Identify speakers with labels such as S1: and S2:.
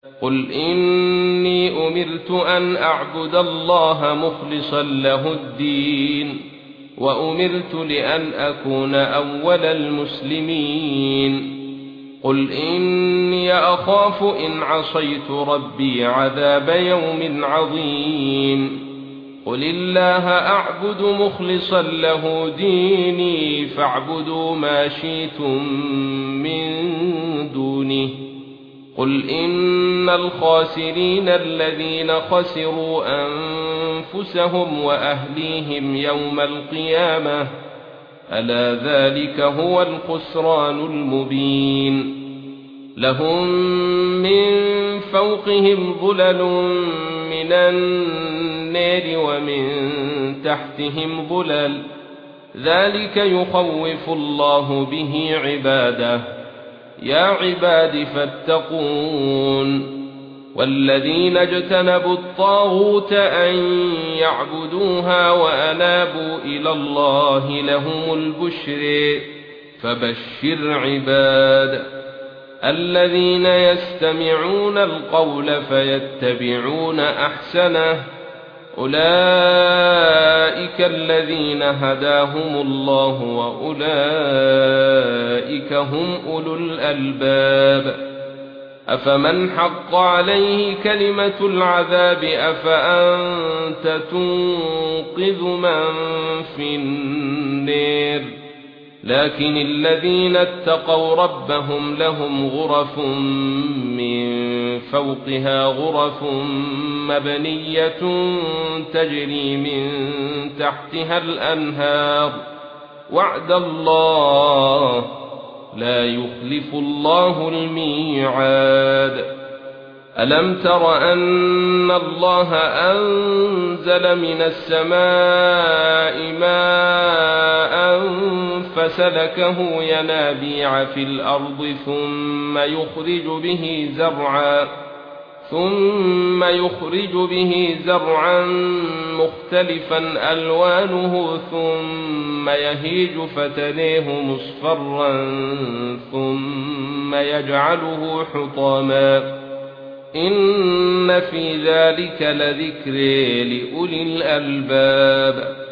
S1: قل إني أمرت أن أعبد الله مخلصا له الدين وأمرت لأن أكون أول المسلمين قل إني أخاف إن عصيت ربي عذاب يوم عظيم قل الله أعبد مخلصا له ديني فاعبدوا ما شئتم من دونه قل إن الخاسرين الذين خسروا أنفسهم وأهليهم يوم القيامة ألا ذلك هو الخسران المبين لهم من فوقهم ظلل من النار ومن تحتهم ظلل ذلك يخوف الله به عباده يا عباد فاتقون والذين اجتنبوا الطاغوت أن يعبدوها وأنابوا إلى الله لهم البشر فبشر عباد الذين يستمعون القول فيتبعون أحسنه أولئك الذين هداهم الله وأولئك هم أولو الألباب أفمن حق عليه كلمة العذاب أفأنت تنقذ من في النار لكن الذين اتقوا ربهم لهم غرف من فوقها غرف مبنية تجري من تحتها الأنهار وعد الله لا يخلف الله الميعاد ألم تر أن الله أنزل من السماء ماء فسلكه ينابيع في الأرض ثم يخرج به زرعا مختلفا ألوانه ثم يهيج فتريه مصفرا ثم يجعله حطاما إن في ذلك لذكر لأولي الألباب